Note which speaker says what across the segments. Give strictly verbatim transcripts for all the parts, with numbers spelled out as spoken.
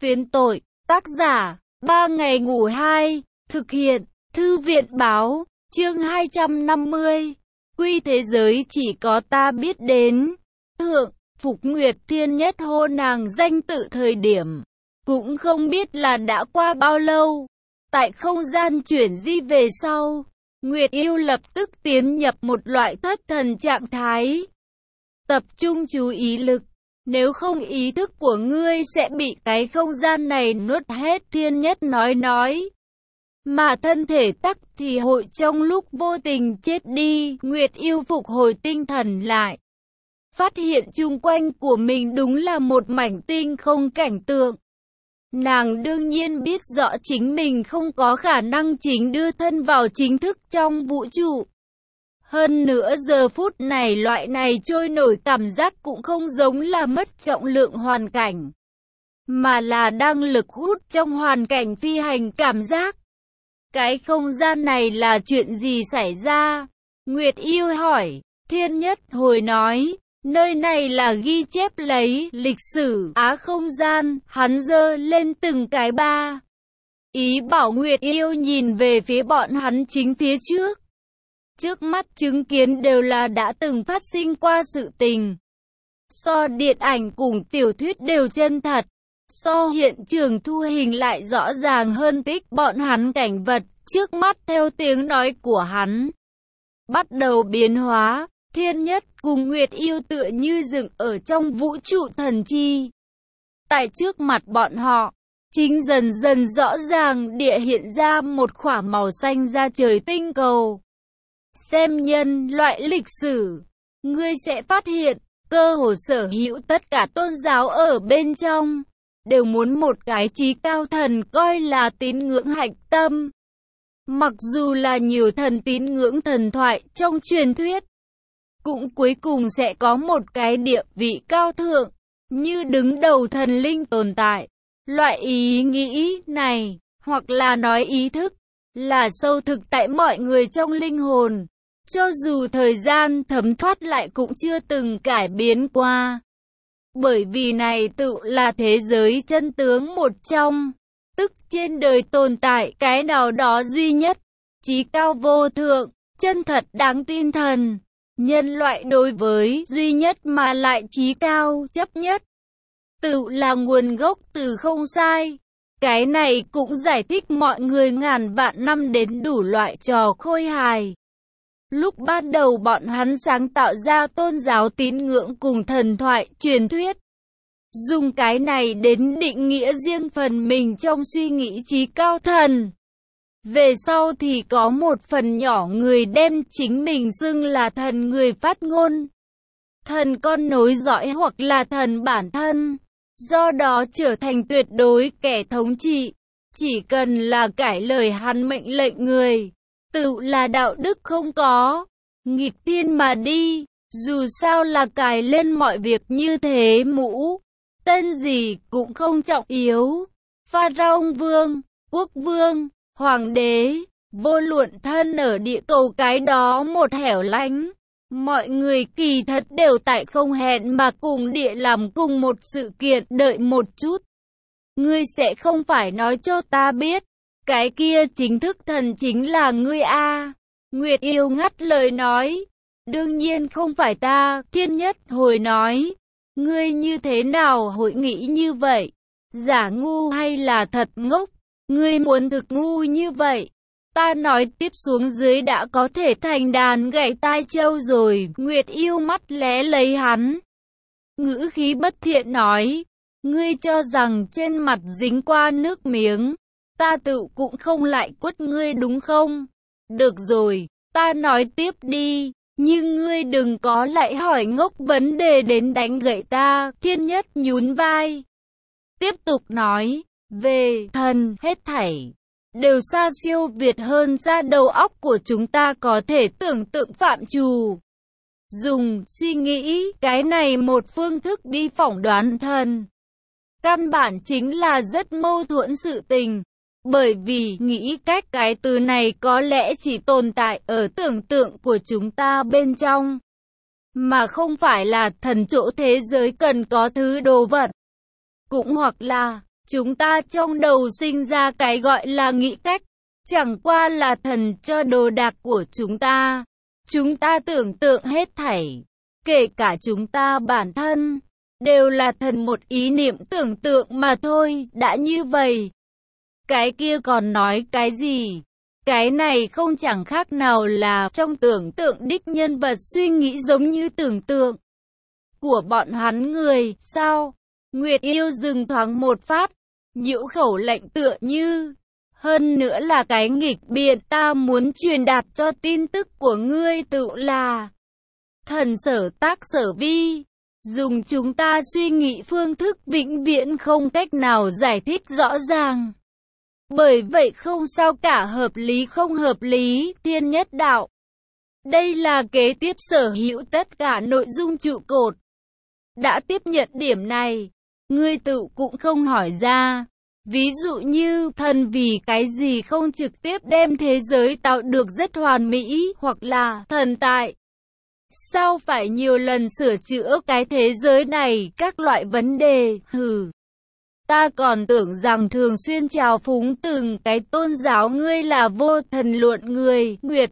Speaker 1: Phiến tội, tác giả, ba ngày ngủ hai, thực hiện, thư viện báo, chương hai trăm năm mươi, quy thế giới chỉ có ta biết đến. Thượng, Phục Nguyệt Thiên Nhất hô nàng danh tự thời điểm, cũng không biết là đã qua bao lâu. Tại không gian chuyển di về sau, Nguyệt Yêu lập tức tiến nhập một loại thất thần trạng thái. Tập trung chú ý lực, nếu không ý thức của ngươi sẽ bị cái không gian này nuốt hết. Thiên Nhất nói nói. Mà thân thể tắc thì hội trong lúc vô tình chết đi. Nguyệt Yêu phục hồi tinh thần lại, phát hiện chung quanh của mình đúng là một mảnh tinh không cảnh tượng. Nàng đương nhiên biết rõ chính mình không có khả năng chính đưa thân vào chính thức trong vũ trụ. Hơn nữa giờ phút này loại này trôi nổi cảm giác cũng không giống là mất trọng lượng hoàn cảnh, mà là đang lực hút trong hoàn cảnh phi hành cảm giác. Cái không gian này là chuyện gì xảy ra? Nguyệt Yêu hỏi. Thiên Nhất hồi nói, nơi này là ghi chép lấy lịch sử Á không gian. Hắn giơ lên từng cái ba, ý bảo Nguyệt Yêu nhìn về phía bọn hắn chính phía trước. Trước mắt chứng kiến đều là đã từng phát sinh qua sự tình. So điện ảnh cùng tiểu thuyết đều chân thật. So hiện trường thu hình lại rõ ràng hơn tích bọn hắn cảnh vật trước mắt theo tiếng nói của hắn bắt đầu biến hóa. Thiên Nhất cùng Nguyệt Yêu tựa như dựng ở trong vũ trụ thần chi. Tại trước mặt bọn họ, chính dần dần rõ ràng địa hiện ra một khỏa màu xanh da trời tinh cầu. Xem nhân loại lịch sử, ngươi sẽ phát hiện, cơ hồ sở hữu tất cả tôn giáo ở bên trong, đều muốn một cái chí cao thần coi là tín ngưỡng hạch tâm. Mặc dù là nhiều thần tín ngưỡng thần thoại trong truyền thuyết, cũng cuối cùng sẽ có một cái địa vị cao thượng, như đứng đầu thần linh tồn tại. Loại ý nghĩ này, hoặc là nói ý thức, là sâu thực tại mọi người trong linh hồn. Cho dù thời gian thấm thoát lại cũng chưa từng cải biến qua. Bởi vì này tự là thế giới chân tướng một trong, tức trên đời tồn tại cái nào đó duy nhất, chí cao vô thượng, chân thật đáng tin thần. Nhân loại đối với duy nhất mà lại chí cao chấp nhất, tự là nguồn gốc từ không sai. Cái này cũng giải thích mọi người ngàn vạn năm đến đủ loại trò khôi hài. Lúc ban đầu bọn hắn sáng tạo ra tôn giáo tín ngưỡng cùng thần thoại truyền thuyết, dùng cái này đến định nghĩa riêng phần mình trong suy nghĩ chí cao thần. Về sau thì có một phần nhỏ người đem chính mình xưng là thần người phát ngôn, thần con nối dõi hoặc là thần bản thân, do đó trở thành tuyệt đối kẻ thống trị. Chỉ cần là cãi lời hắn mệnh lệnh người, tự là đạo đức không có, nghịch thiên mà đi. Dù sao là cài lên mọi việc như thế mũ, tên gì cũng không trọng yếu. Pharaoh vương, quốc vương, hoàng đế, vô luận thân ở địa cầu cái đó một hẻo lánh, mọi người kỳ thật đều tại không hẹn mà cùng địa làm cùng một sự kiện. Đợi một chút, ngươi sẽ không phải nói cho ta biết, cái kia chính thức thần chính là ngươi a? Nguyệt Yêu ngắt lời nói. Đương nhiên không phải ta. Thiên Nhất hồi nói. Ngươi như thế nào hội nghĩ như vậy? Giả ngu hay là thật ngốc? Ngươi muốn thực ngu như vậy, ta nói tiếp xuống dưới đã có thể thành đàn gãy tai trâu rồi. Nguyệt Yêu mắt lé lấy hắn, ngữ khí bất thiện nói. Ngươi cho rằng trên mặt dính qua nước miếng, ta tự cũng không lại quất ngươi đúng không? Được rồi, ta nói tiếp đi, nhưng ngươi đừng có lại hỏi ngốc vấn đề đến đánh gãy ta. Thiên Nhất nhún vai, tiếp tục nói. Về thần, hết thảy đều xa siêu việt hơn xa đầu óc của chúng ta có thể tưởng tượng phạm trù. Dùng suy nghĩ cái này một phương thức đi phỏng đoán thần, căn bản chính là rất mâu thuẫn sự tình. Bởi vì nghĩ cách cái từ này có lẽ chỉ tồn tại ở tưởng tượng của chúng ta bên trong, mà không phải là thần chỗ thế giới cần có thứ đồ vật. Cũng hoặc là Chúng ta trong đầu sinh ra cái gọi là nghĩ cách, chẳng qua là thần cho đồ đạc của chúng ta. Chúng ta tưởng tượng hết thảy, kể cả chúng ta bản thân, đều là thần một ý niệm tưởng tượng mà thôi. Đã như vậy, cái kia còn nói cái gì? Cái này không chẳng khác nào là trong tưởng tượng đích nhân vật suy nghĩ giống như tưởng tượng của bọn hắn người, sao? Nguyệt Yêu dừng thoáng một phát, nhiễu khẩu lệnh tựa như, hơn nữa là cái nghịch biện ta muốn truyền đạt cho tin tức của ngươi tự là thần sở tác sở vi, dùng chúng ta suy nghĩ phương thức vĩnh viễn không cách nào giải thích rõ ràng. Bởi vậy không sao cả, hợp lý không hợp lý, thiên nhất đạo. Đây là kế tiếp sở hữu tất cả nội dung trụ cột. Đã tiếp nhận điểm này, ngươi tự cũng không hỏi ra. Ví dụ như, thần vì cái gì không trực tiếp đem thế giới tạo được rất hoàn mỹ, hoặc là, thần tại sao phải nhiều lần sửa chữa cái thế giới này, các loại vấn đề, hừ. Ta còn tưởng rằng thường xuyên trào phúng từng cái tôn giáo ngươi là vô thần luận người. Nguyệt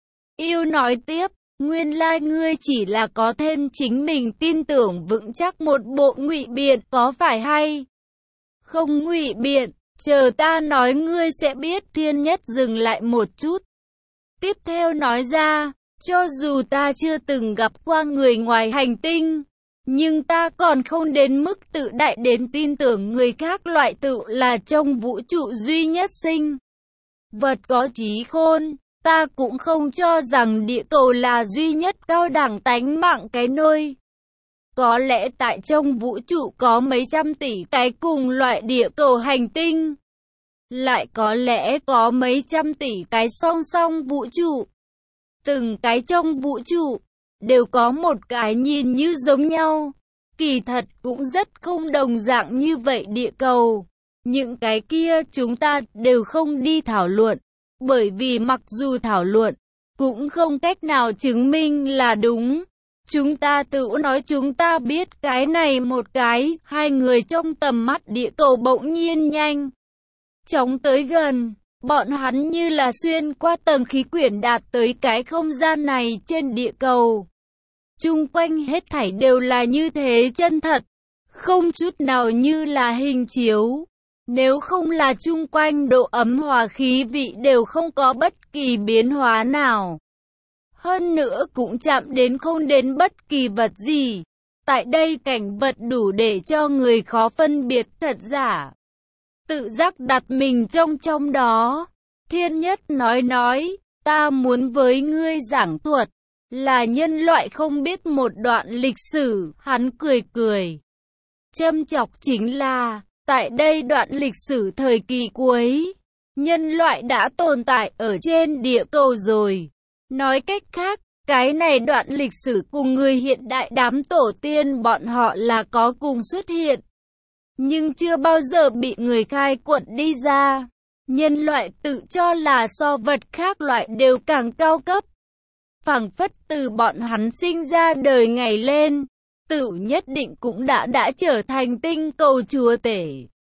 Speaker 1: Yêu nói tiếp, nguyên lai ngươi chỉ là có thêm chính mình tin tưởng vững chắc một bộ ngụy biện, có phải hay không? Ngụy biện, chờ ta nói ngươi sẽ biết. Thiên nhất dừng lại một chút, tiếp theo nói ra, cho dù ta chưa từng gặp qua người ngoài hành tinh, nhưng ta còn không đến mức tự đại đến tin tưởng người khác loại tự là trong vũ trụ duy nhất sinh vật có trí khôn. Ta cũng không cho rằng địa cầu là duy nhất cao đẳng tánh mạng cái nôi. Có lẽ tại trong vũ trụ có mấy trăm tỷ cái cùng loại địa cầu hành tinh. Lại có lẽ có mấy trăm tỷ cái song song vũ trụ. Từng cái trong vũ trụ đều có một cái nhìn như giống nhau. Kỳ thật cũng rất không đồng dạng như vậy địa cầu. Những cái kia chúng ta đều không đi thảo luận. Bởi vì mặc dù thảo luận, cũng không cách nào chứng minh là đúng. Chúng ta tự nói chúng ta biết cái này một cái. Hai người trong tầm mắt địa cầu bỗng nhiên nhanh chóng tới gần. Bọn hắn như là xuyên qua tầng khí quyển đạt tới cái không gian này trên địa cầu. Chung quanh hết thảy đều là như thế chân thật, không chút nào như là hình chiếu. Nếu không là chung quanh độ ấm hòa khí vị đều không có bất kỳ biến hóa nào. Hơn nữa cũng chạm đến không đến bất kỳ vật gì. Tại đây cảnh vật đủ để cho người khó phân biệt thật giả. Tự giác đặt mình trong trong đó. Thiên nhất nói nói, ta muốn với ngươi giảng thuật là nhân loại không biết một đoạn lịch sử. Hắn cười cười, châm chọc chính là, tại đây đoạn lịch sử thời kỳ cuối, nhân loại đã tồn tại ở trên địa cầu rồi. Nói cách khác, cái này đoạn lịch sử cùng người hiện đại đám tổ tiên bọn họ là có cùng xuất hiện, nhưng chưa bao giờ bị người khai quật đi ra. Nhân loại tự cho là so vật khác loại đều càng cao cấp. Phảng phất từ bọn hắn sinh ra đời ngày lên, tự nhất định cũng đã đã trở thành tinh cầu chúa tể.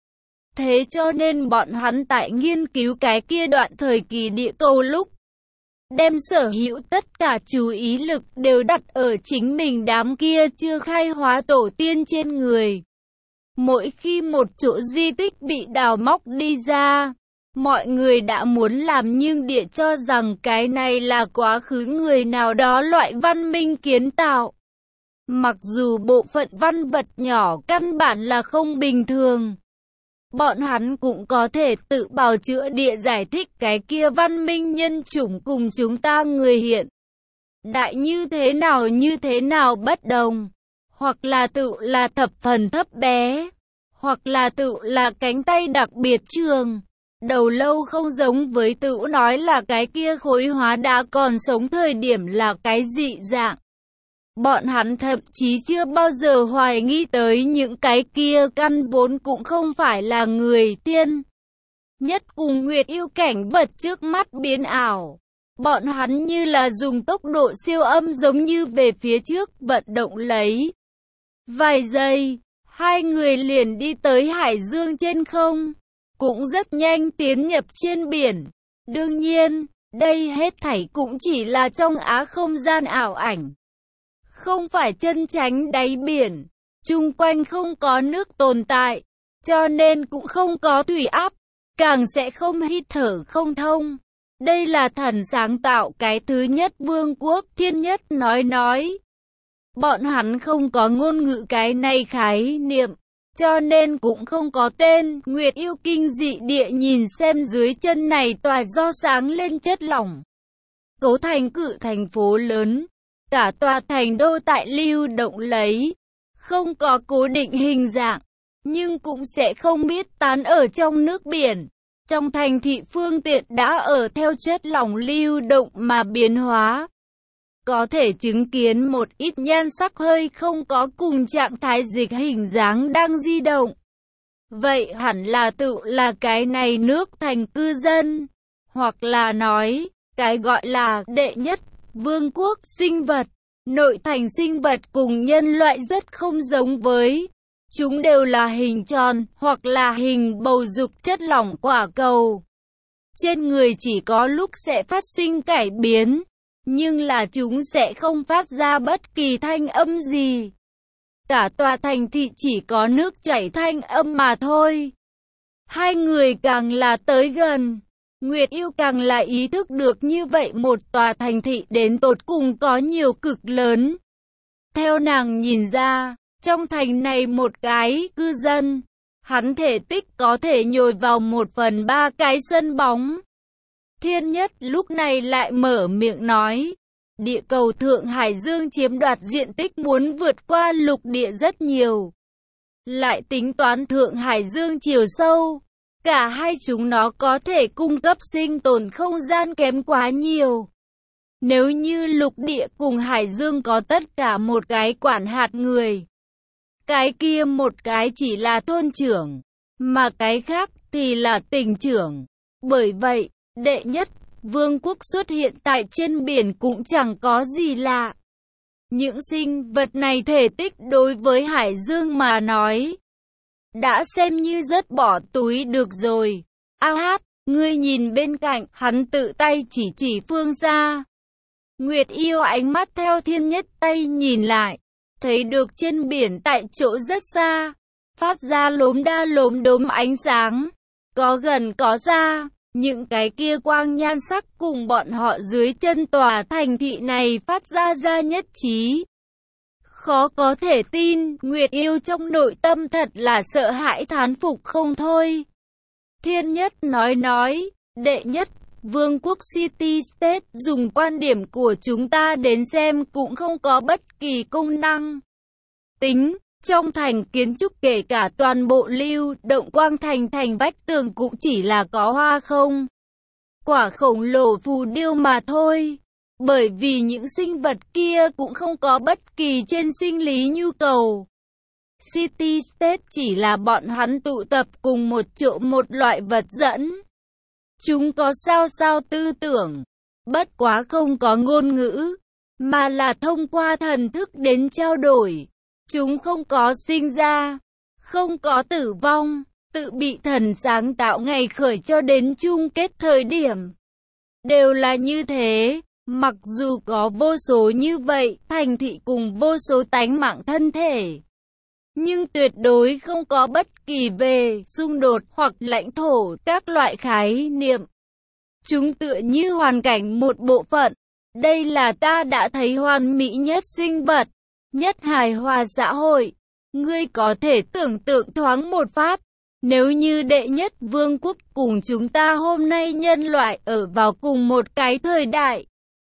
Speaker 1: Thế cho nên bọn hắn tại nghiên cứu cái kia đoạn thời kỳ địa cầu lúc, đem sở hữu tất cả chú ý lực đều đặt ở chính mình đám kia chưa khai hóa tổ tiên trên người. Mỗi khi một chỗ di tích bị đào móc đi ra, mọi người đã muốn làm nhưng địa cho rằng cái này là quá khứ người nào đó loại văn minh kiến tạo. Mặc dù bộ phận văn vật nhỏ căn bản là không bình thường, bọn hắn cũng có thể tự bào chữa địa giải thích cái kia văn minh nhân chủng cùng chúng ta người hiện đại như thế nào như thế nào bất đồng. Hoặc là tự là thập phần thấp bé, hoặc là tự là cánh tay đặc biệt trường. Đầu lâu không giống với tự nói là cái kia khối hóa đã còn sống thời điểm là cái dị dạng. Bọn hắn thậm chí chưa bao giờ hoài nghi tới những cái kia căn vốn cũng không phải là người. Thiên nhất cùng Nguyệt Yêu cảnh vật trước mắt biến ảo. Bọn hắn như là dùng tốc độ siêu âm giống như về phía trước vận động lấy. Vài giây, Hai người liền đi tới hải dương trên không, cũng rất nhanh tiến nhập trên biển. Đương nhiên, đây hết thảy cũng chỉ là trong á không gian ảo ảnh, không phải chân chánh đáy biển. Chung quanh không có nước tồn tại, cho nên cũng không có thủy áp, càng sẽ không hít thở không thông. Đây là thần sáng tạo cái thứ nhất vương quốc. Thiên Nhất nói nói. Bọn hắn không có ngôn ngữ cái này khái niệm, cho nên cũng không có tên. Nguyệt Yêu kinh dị địa nhìn xem dưới chân này tòa do sáng lên chất lỏng cấu thành cự thành phố lớn. Cả tòa thành đô tại lưu động lấy, không có cố định hình dạng, nhưng cũng sẽ không biết tán ở trong nước biển. Trong thành thị phương tiện đã ở theo chất lỏng lưu động mà biến hóa. Có thể chứng kiến một ít nhan sắc hơi không có cùng trạng thái dịch hình dáng đang di động. Vậy hẳn là tự là cái này nước thành cư dân, hoặc là nói, cái gọi là đệ nhất vương quốc sinh vật. Nội thành sinh vật cùng nhân loại rất không giống với. Chúng đều là hình tròn, hoặc là hình bầu dục chất lỏng quả cầu. Trên người chỉ có lúc sẽ phát sinh cải biến, nhưng là chúng sẽ không phát ra bất kỳ thanh âm gì. Cả tòa thành thị chỉ có nước chảy thanh âm mà thôi. Hai người càng là tới gần, Nguyệt Yêu càng là ý thức được như vậy một tòa thành thị đến tột cùng có nhiều cực lớn. Theo nàng nhìn ra, trong thành này một cái cư dân, hắn thể tích có thể nhồi vào một phần ba cái sân bóng. Thiên Nhất lúc này lại mở miệng nói, địa cầu Thượng Hải Dương chiếm đoạt diện tích muốn vượt qua lục địa rất nhiều. Lại tính toán Thượng Hải Dương chiều sâu, cả hai chúng nó có thể cung cấp sinh tồn không gian kém quá nhiều. Nếu như lục địa cùng Hải Dương có tất cả một cái quản hạt người, cái kia một cái chỉ là thôn trưởng, mà cái khác thì là tỉnh trưởng. Bởi vậy, đệ nhất vương quốc xuất hiện tại trên biển cũng chẳng có gì lạ. Những sinh vật này thể tích đối với Hải Dương mà nói, đã xem như rất bỏ túi được rồi. A hát, ngươi nhìn bên cạnh, hắn tự tay chỉ chỉ phương xa. Nguyệt Yêu ánh mắt theo Thiên Nhất tay nhìn lại, thấy được trên biển tại chỗ rất xa, phát ra lốm đa lốm đốm ánh sáng, có gần có xa, những cái kia quang nhan sắc cùng bọn họ dưới chân tòa thành thị này phát ra ra nhất trí. Khó có thể tin, Nguyệt Yêu trong nội tâm thật là sợ hãi thán phục không thôi. Thiên Nhất nói nói, đệ nhất vương quốc City State dùng quan điểm của chúng ta đến xem cũng không có bất kỳ công năng. Tính, trong thành kiến trúc kể cả toàn bộ lưu động quang thành thành vách tường cũng chỉ là có hoa không quả khổng lồ phù điêu mà thôi. Bởi vì những sinh vật kia cũng không có bất kỳ trên sinh lý nhu cầu. City State chỉ là bọn hắn tụ tập cùng một chỗ một loại vật dẫn. Chúng có sao sao tư tưởng, bất quá không có ngôn ngữ, mà là thông qua thần thức đến trao đổi. Chúng không có sinh ra, không có tử vong, tự bị thần sáng tạo ngày khởi cho đến chung kết thời điểm. Đều là như thế, mặc dù có vô số như vậy, thành thị cùng vô số tánh mạng thân thể. Nhưng tuyệt đối không có bất kỳ về xung đột hoặc lãnh thổ các loại khái niệm. Chúng tựa như hoàn cảnh một bộ phận. Đây là ta đã thấy hoàn mỹ nhất sinh vật, nhất hài hòa xã hội. Ngươi có thể tưởng tượng thoáng một phát, nếu như đệ nhất vương quốc cùng chúng ta hôm nay nhân loại ở vào cùng một cái thời đại,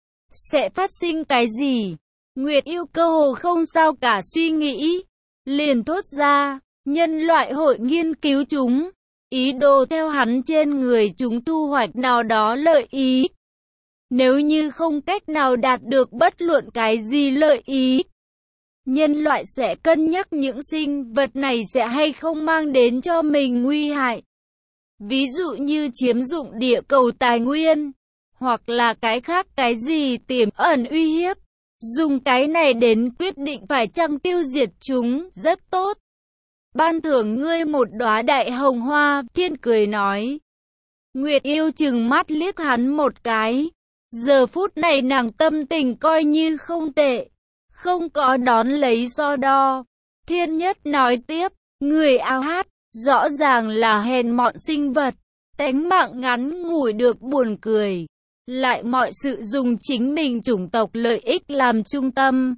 Speaker 1: sẽ phát sinh cái gì? Nguyệt Yêu cơ hồ không sao cả suy nghĩ, liền thốt ra, nhân loại hội nghiên cứu chúng, ý đồ theo hắn trên người chúng thu hoạch nào đó lợi ý. Nếu như không cách nào đạt được bất luận cái gì lợi ý, nhân loại sẽ cân nhắc những sinh vật này sẽ hay không mang đến cho mình nguy hại. Ví dụ như chiếm dụng địa cầu tài nguyên, hoặc là cái khác cái gì tiềm ẩn uy hiếp. Dùng cái này đến quyết định phải chăng tiêu diệt chúng, rất tốt. ban thưởng ngươi một đóa đại hồng hoa, thiên cười nói. Nguyệt Yêu chừng mắt liếc hắn một cái. Giờ phút này nàng tâm tình coi như không tệ, không có đón lấy so đo. Thiên Nhất nói tiếp, người ao hát, rõ ràng là hèn mọn sinh vật, tánh mạng ngắn ngủi được buồn cười, lại mọi sự dùng chính mình chủng tộc lợi ích làm trung tâm.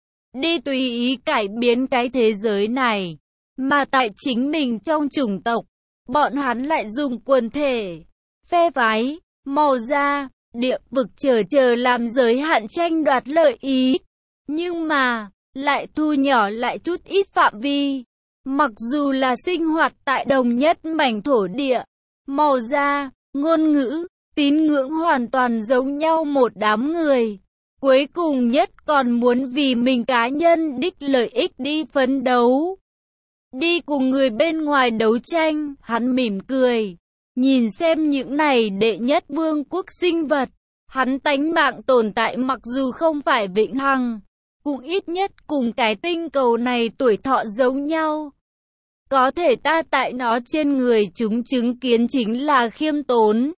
Speaker 1: Đi tùy ý cải biến cái thế giới này, mà tại chính mình trong chủng tộc, bọn hắn lại dùng quần thể, phe phái, màu da, địa vực chờ chờ làm giới hạn tranh đoạt lợi ý. Nhưng mà, lại thu nhỏ lại chút ít phạm vi. Mặc dù là sinh hoạt tại đồng nhất mảnh thổ địa, màu da, ngôn ngữ, tín ngưỡng hoàn toàn giống nhau một đám người. Cuối cùng nhất còn muốn vì mình cá nhân đích lợi ích đi phấn đấu. Đi cùng người bên ngoài đấu tranh, hắn mỉm cười. Nhìn xem những này đệ nhất vương quốc sinh vật, hắn tánh mạng tồn tại mặc dù không phải vĩnh hằng, cũng ít nhất cùng cái tinh cầu này tuổi thọ giống nhau. Có thể ta tại nó trên người chúng chứng kiến chính là khiêm tốn.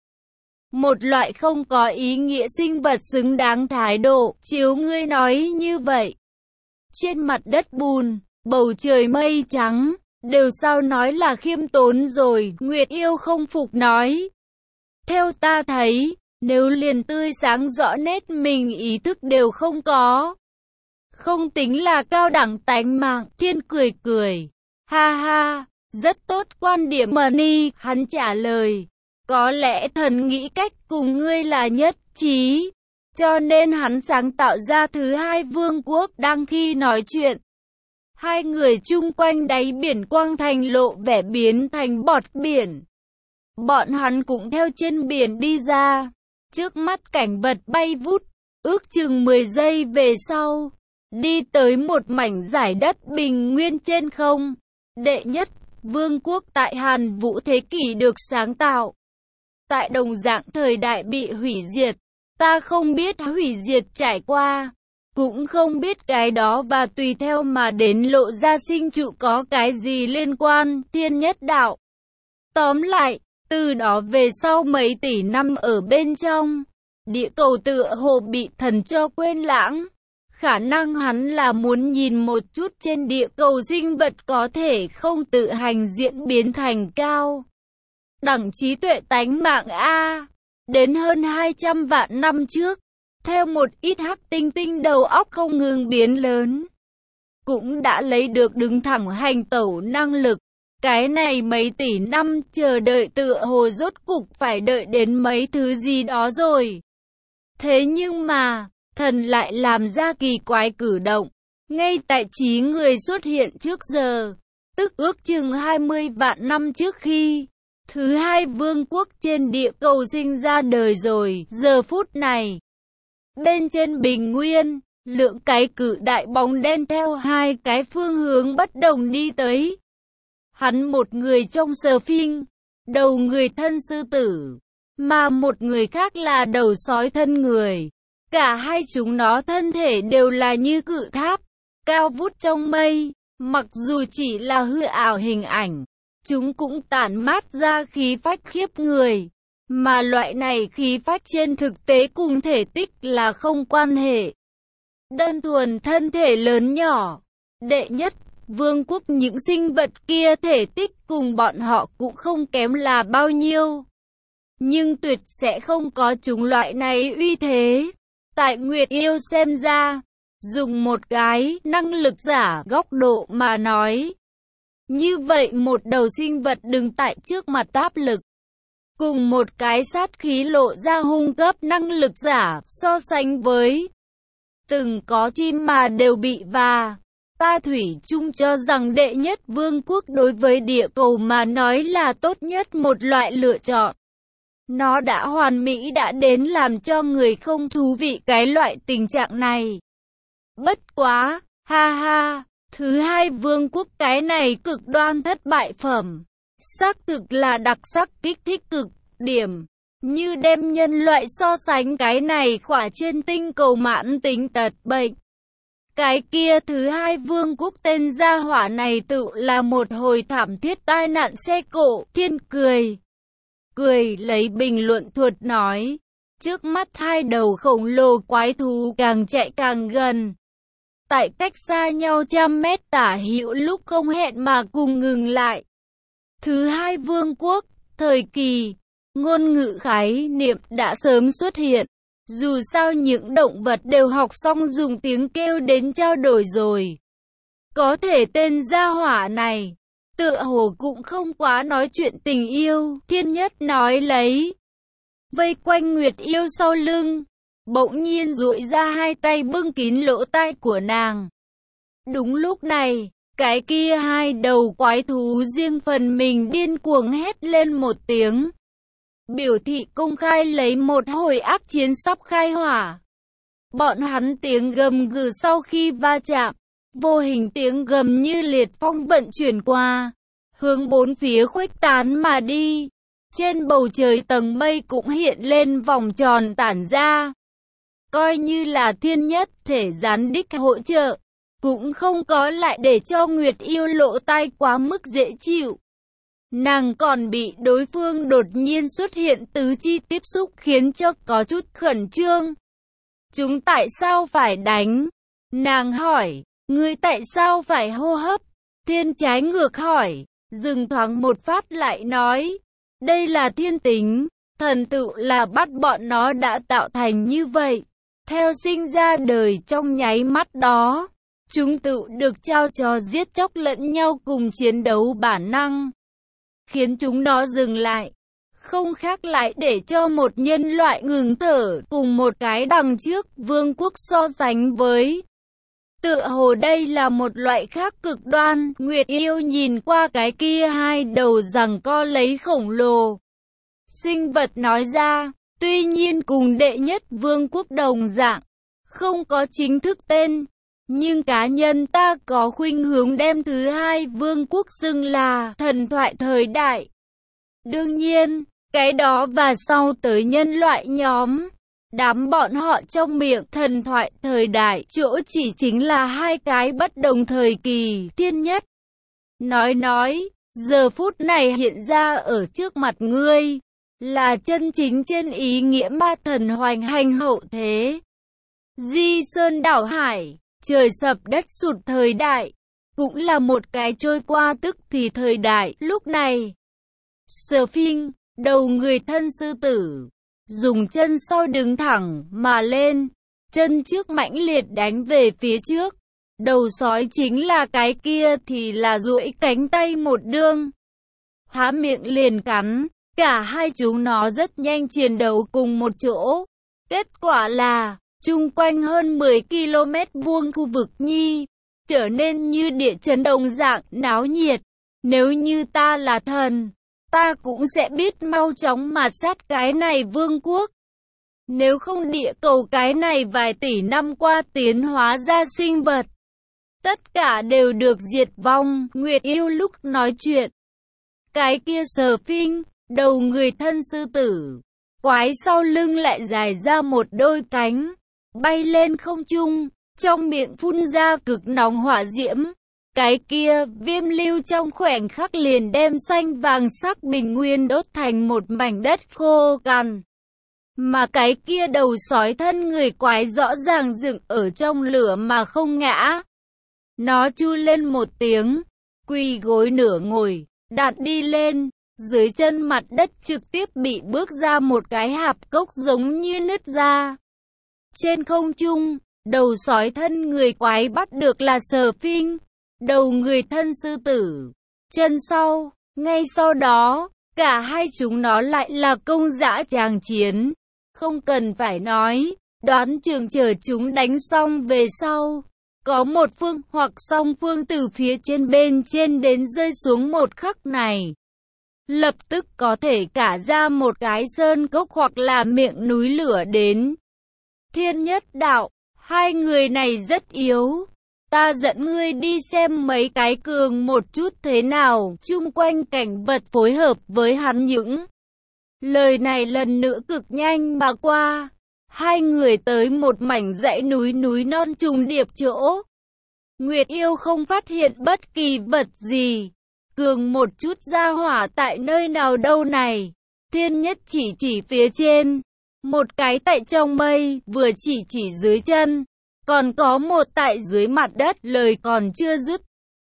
Speaker 1: Một loại không có ý nghĩa sinh vật xứng đáng thái độ, chiếu ngươi nói như vậy. Trên mặt đất bùn, bầu trời mây trắng, đều sao nói là khiêm tốn rồi, Nguyệt Yêu không phục nói. Theo ta thấy, nếu liền tươi sáng rõ nét mình ý thức đều không có, không tính là cao đẳng tánh mạng, thiên cười cười. Ha ha, rất tốt quan điểm Mani, hắn trả lời. Có lẽ thần nghĩ cách cùng ngươi là nhất trí, cho nên hắn sáng tạo ra thứ hai vương quốc. Đang khi nói chuyện, hai người chung quanh đáy biển quang thành lộ vẻ biến thành bọt biển. Bọn hắn cũng theo trên biển đi ra, trước mắt cảnh vật bay vút, ước chừng mười giây về sau, đi tới một mảnh giải đất bình nguyên trên không. Đệ nhất vương quốc tại Hàn Vũ thế kỷ được sáng tạo, tại đồng dạng thời đại bị hủy diệt. Ta không biết hủy diệt trải qua, cũng không biết cái đó và tùy theo mà đến lộ ra sinh trụ có cái gì liên quan. Thiên Nhất đạo. Tóm lại, từ đó về sau mấy tỷ năm ở bên trong, địa cầu tựa hồ bị thần cho quên lãng. Khả năng hắn là muốn nhìn một chút trên địa cầu sinh vật có thể không tự hành diễn biến thành cao đẳng trí tuệ tánh mạng A. Đến hơn hai trăm vạn năm trước, theo một ít hắc tinh tinh đầu óc không ngừng biến lớn, cũng đã lấy được đứng thẳng hành tẩu năng lực. Cái này mấy tỷ năm chờ đợi tựa hồ rốt cục phải đợi đến mấy thứ gì đó rồi. Thế nhưng mà, thần lại làm ra kỳ quái cử động, ngay tại trí người xuất hiện trước giờ, tức ước chừng hai mươi vạn năm trước khi thứ hai vương quốc trên địa cầu sinh ra đời rồi. Giờ phút này, bên trên bình nguyên, lượng cái cự đại bóng đen theo hai cái phương hướng bất đồng đi tới. Hắn một người trong sờ phinh, đầu người thân sư tử, mà một người khác là đầu sói thân người. Cả hai chúng nó thân thể đều là như cự tháp, cao vút trong mây, mặc dù chỉ là hư ảo hình ảnh, chúng cũng tản mát ra khí phách khiếp người, mà loại này khí phách trên thực tế cùng thể tích là không quan hệ. Đơn thuần thân thể lớn nhỏ, đệ nhất vương quốc những sinh vật kia thể tích cùng bọn họ cũng không kém là bao nhiêu, nhưng tuyệt sẽ không có chúng loại này uy thế. Tại Nguyệt Yêu xem ra, dùng một cái năng lực giả góc độ mà nói, như vậy một đầu sinh vật đứng tại trước mặt áp lực, cùng một cái sát khí lộ ra hung cấp năng lực giả so sánh với, từng có chim mà đều bị và ta thủy chung cho rằng đệ nhất vương quốc đối với địa cầu mà nói là tốt nhất một loại lựa chọn. Nó đã hoàn mỹ đã đến làm cho người không thú vị cái loại tình trạng này. Bất quá, ha ha, thứ hai vương quốc cái này cực đoan thất bại phẩm, xác thực là đặc sắc kích thích cực điểm, như đem nhân loại so sánh cái này khỏa trên tinh cầu mãn tính tật bệnh. Cái kia thứ hai vương quốc tên gia hỏa này tự là một hồi thảm thiết tai nạn xe cộ. Thiên cười. Cười lấy bình luận thuật nói. Trước mắt hai đầu khổng lồ quái thú càng chạy càng gần. Tại cách xa nhau trăm mét tả hữu lúc không hẹn mà cùng ngừng lại. Thứ hai vương quốc, thời kỳ, ngôn ngữ khái niệm đã sớm xuất hiện. Dù sao những động vật đều học xong dùng tiếng kêu đến trao đổi rồi. Có thể tên gia hỏa này, tựa hồ cũng không quá nói chuyện tình yêu. Thiên Nhất nói lấy. Vây quanh Nguyệt Yêu sau lưng. Bỗng nhiên duỗi ra hai tay bưng kín lỗ tai của nàng. Đúng lúc này, cái kia hai đầu quái thú riêng phần mình điên cuồng hét lên một tiếng. Biểu thị công khai lấy một hồi ác chiến sắp khai hỏa. Bọn hắn tiếng gầm gừ sau khi va chạm, vô hình tiếng gầm như liệt phong vận chuyển qua, hướng bốn phía khuếch tán mà đi. Trên bầu trời tầng mây cũng hiện lên vòng tròn tản ra. Coi như là Thiên Nhất thể gián đích hỗ trợ, cũng không có lại để cho Nguyệt Yêu lỗ tai quá mức dễ chịu. Nàng còn bị đối phương đột nhiên xuất hiện tứ chi tiếp xúc khiến cho có chút khẩn trương. Chúng tại sao phải đánh? Nàng hỏi, ngươi tại sao phải hô hấp? Thiên trái ngược hỏi, dừng thoáng một phát lại nói, đây là thiên tính, thần tựu là bắt bọn nó đã tạo thành như vậy. Theo sinh ra đời trong nháy mắt đó, chúng tự được trao cho giết chóc lẫn nhau cùng chiến đấu bản năng. Khiến chúng nó dừng lại, không khác lại để cho một nhân loại ngừng thở cùng một cái đằng trước vương quốc so sánh với. Tựa hồ đây là một loại khác cực đoan. Nguyệt Yêu nhìn qua cái kia hai đầu giằng co lấy khổng lồ sinh vật nói ra, tuy nhiên cùng đệ nhất vương quốc đồng dạng, không có chính thức tên. Nhưng cá nhân ta có khuynh hướng đem thứ hai vương quốc xưng là thần thoại thời đại. Đương nhiên, cái đó và sau tới nhân loại nhóm. Đám bọn họ trong miệng thần thoại thời đại chỗ chỉ chính là hai cái bất đồng thời kỳ. Thiên Nhất nói nói, giờ phút này hiện ra ở trước mặt ngươi, là chân chính trên ý nghĩa ma thần hoành hành hậu thế. Di sơn đảo hải, trời sập đất sụt thời đại, cũng là một cái trôi qua tức thì thời đại. Lúc này, Sphinx, đầu người thân sư tử, dùng chân sau đứng thẳng mà lên, chân trước mãnh liệt đánh về phía trước. Đầu sói chính là cái kia thì là duỗi cánh tay một đương, há miệng liền cắn. Cả hai chúng nó rất nhanh chiến đấu cùng một chỗ. Kết quả là chung quanh hơn mười ki lô mét vuông khu vực nhi trở nên như địa chấn đồng dạng náo nhiệt. Nếu như ta là thần, ta cũng sẽ biết mau chóng mạt sát cái này vương quốc. Nếu không địa cầu cái này vài tỷ năm qua tiến hóa ra sinh vật, tất cả đều được diệt vong. Nguyệt Yêu lúc nói chuyện, cái kia Sphinx, đầu người thân sư tử, quái sau lưng lại dài ra một đôi cánh, bay lên không trung, trong miệng phun ra cực nóng hỏa diễm. Cái kia viêm lưu trong khoảnh khắc liền đem xanh vàng sắc bình nguyên đốt thành một mảnh đất khô cằn. Mà cái kia đầu sói thân người quái rõ ràng dựng ở trong lửa mà không ngã. Nó chu lên một tiếng, quỳ gối nửa ngồi, đặt đi lên. Dưới chân mặt đất trực tiếp bị bước ra một cái hạp cốc giống như nứt ra. Trên không trung, đầu sói thân người quái bắt được là Sphinx, đầu người thân sư tử. Chân sau, ngay sau đó, cả hai chúng nó lại là công dã tràng chiến. Không cần phải nói, đoán chừng chờ chúng đánh xong về sau, có một phương hoặc song phương từ phía trên bên trên đến rơi xuống một khắc này, lập tức có thể cả ra một cái sơn cốc hoặc là miệng núi lửa đến. Thiên Nhất đạo, hai người này rất yếu. Ta dẫn ngươi đi xem mấy cái cường một chút thế nào. Chung quanh cảnh vật phối hợp với hắn những lời này lần nữa cực nhanh mà qua. Hai người tới một mảnh dãy núi núi non trùng điệp chỗ. Nguyệt Yêu không phát hiện bất kỳ vật gì. Cường một chút ra hỏa tại nơi nào đâu này. Thiên Nhất chỉ chỉ phía trên. Một cái tại trong mây, vừa chỉ chỉ dưới chân. Còn có một tại dưới mặt đất, lời còn chưa dứt.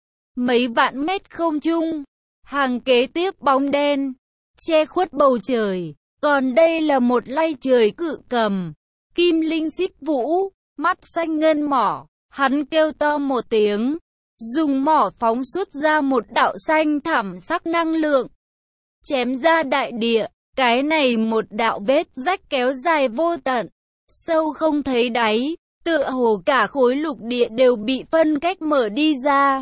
Speaker 1: Mấy vạn mét không trung. Hàng kế tiếp bóng đen, che khuất bầu trời. Còn đây là một lay trời cự cầm. Kim linh xích vũ, mắt xanh ngân mỏ. Hắn kêu to một tiếng. Dùng mỏ phóng xuất ra một đạo xanh thẳm sắc năng lượng. Chém ra đại địa. Cái này một đạo vết rách kéo dài vô tận. Sâu không thấy đáy. Tựa hồ cả khối lục địa đều bị phân cách mở đi ra.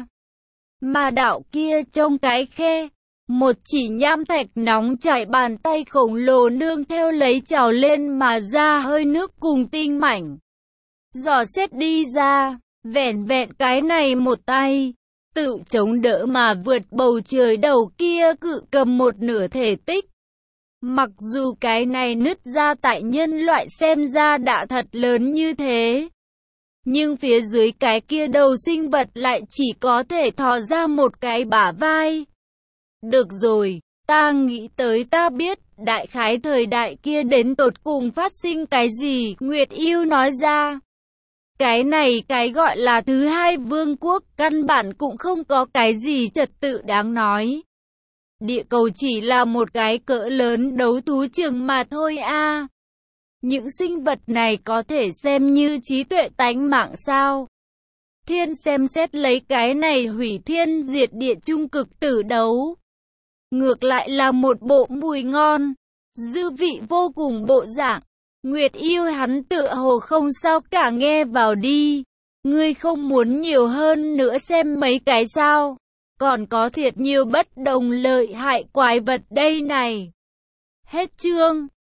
Speaker 1: Mà đạo kia trong cái khe. Một chỉ nham thạch nóng chảy bàn tay khổng lồ nương theo lấy trào lên mà ra hơi nước cùng tinh mảnh. Giò xét đi ra. Vẹn vẹn cái này một tay. Tự chống đỡ mà vượt bầu trời đầu kia cự cầm một nửa thể tích. Mặc dù cái này nứt ra tại nhân loại xem ra đã thật lớn như thế. Nhưng phía dưới cái kia đầu sinh vật lại chỉ có thể thò ra một cái bả vai. Được rồi, ta nghĩ tới ta biết, đại khái thời đại kia đến tột cùng phát sinh cái gì, Nguyệt Yêu nói ra. Cái này cái gọi là thứ hai vương quốc, căn bản cũng không có cái gì trật tự đáng nói. Địa cầu chỉ là một cái cỡ lớn đấu thú trường mà thôi a. À. Những sinh vật này có thể xem như trí tuệ tánh mạng sao? Thiên xem xét lấy cái này hủy thiên diệt địa trung cực tử đấu. Ngược lại là một bộ mùi ngon, dư vị vô cùng bộ dạng. Nguyệt Yêu hắn tựa hồ không sao cả nghe vào đi. Ngươi không muốn nhiều hơn nữa xem mấy cái sao? Còn có thiệt nhiều bất đồng lợi hại quái vật đây này. Hết chương.